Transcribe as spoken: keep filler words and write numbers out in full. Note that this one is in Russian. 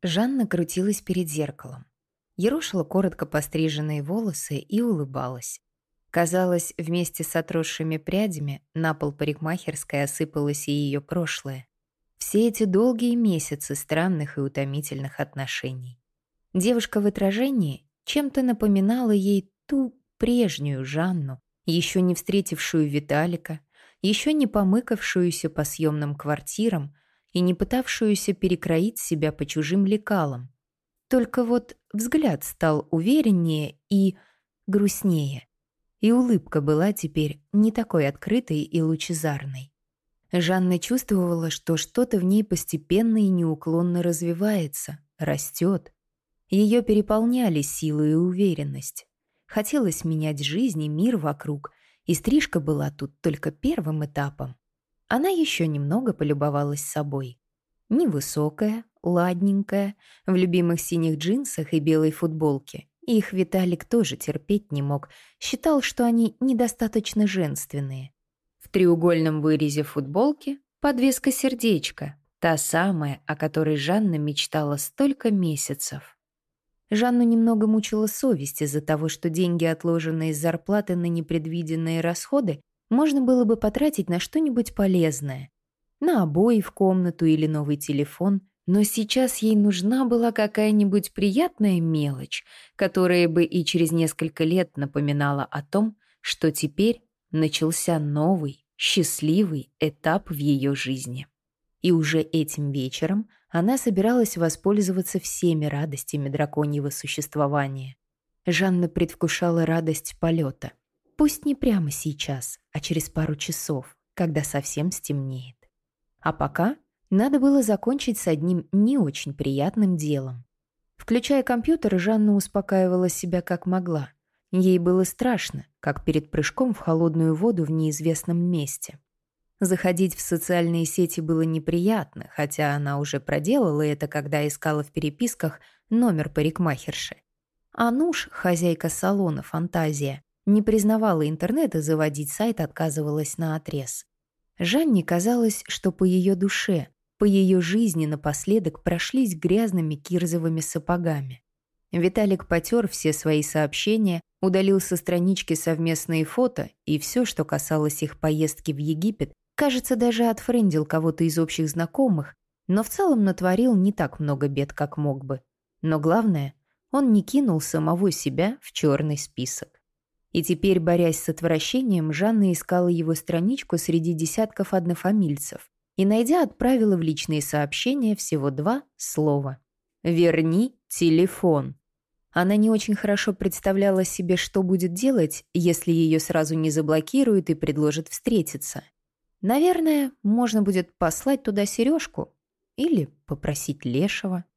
Жанна крутилась перед зеркалом. Ерошила коротко постриженные волосы и улыбалась. Казалось, вместе с отросшими прядями на пол парикмахерской осыпалось и ее прошлое. Все эти долгие месяцы странных и утомительных отношений. Девушка в отражении чем-то напоминала ей ту прежнюю Жанну, еще не встретившую Виталика, еще не помыкавшуюся по съемным квартирам и не пытавшуюся перекроить себя по чужим лекалам. Только вот взгляд стал увереннее и грустнее, и улыбка была теперь не такой открытой и лучезарной. Жанна чувствовала, что что-то в ней постепенно и неуклонно развивается, растет. Ее переполняли силы и уверенность. Хотелось менять жизнь и мир вокруг, и стрижка была тут только первым этапом. Она еще немного полюбовалась собой. Невысокая, ладненькая, в любимых синих джинсах и белой футболке. Их Виталик тоже терпеть не мог, считал, что они недостаточно женственные. В треугольном вырезе футболки подвеска сердечка, та самая, о которой Жанна мечтала столько месяцев. Жанну немного мучила совесть из-за того, что деньги, отложенные из зарплаты на непредвиденные расходы, можно было бы потратить на что-нибудь полезное. На обои в комнату или новый телефон. Но сейчас ей нужна была какая-нибудь приятная мелочь, которая бы и через несколько лет напоминала о том, что теперь начался новый, счастливый этап в ее жизни. И уже этим вечером она собиралась воспользоваться всеми радостями драконьего существования. Жанна предвкушала радость полета. Пусть не прямо сейчас, а через пару часов, когда совсем стемнеет. А пока надо было закончить с одним не очень приятным делом. Включая компьютер, Жанна успокаивала себя как могла. Ей было страшно, как перед прыжком в холодную воду в неизвестном месте. Заходить в социальные сети было неприятно, хотя она уже проделала это, когда искала в переписках номер парикмахерши. Ануш, хозяйка салона «Фантазия», не признавала интернет и заводить сайт отказывалась наотрез. Жанне казалось, что по ее душе, по ее жизни напоследок прошлись грязными кирзовыми сапогами. Виталик потер все свои сообщения, удалил со странички совместные фото и все, что касалось их поездки в Египет, кажется, даже отфрендил кого-то из общих знакомых, но в целом натворил не так много бед, как мог бы. Но главное, он не кинул самого себя в черный список. И теперь, борясь с отвращением, Жанна искала его страничку среди десятков однофамильцев и, найдя, отправила в личные сообщения всего два слова. «Верни телефон». Она не очень хорошо представляла себе, что будет делать, если ее сразу не заблокируют и предложат встретиться. Наверное, можно будет послать туда сережку или попросить Лешего.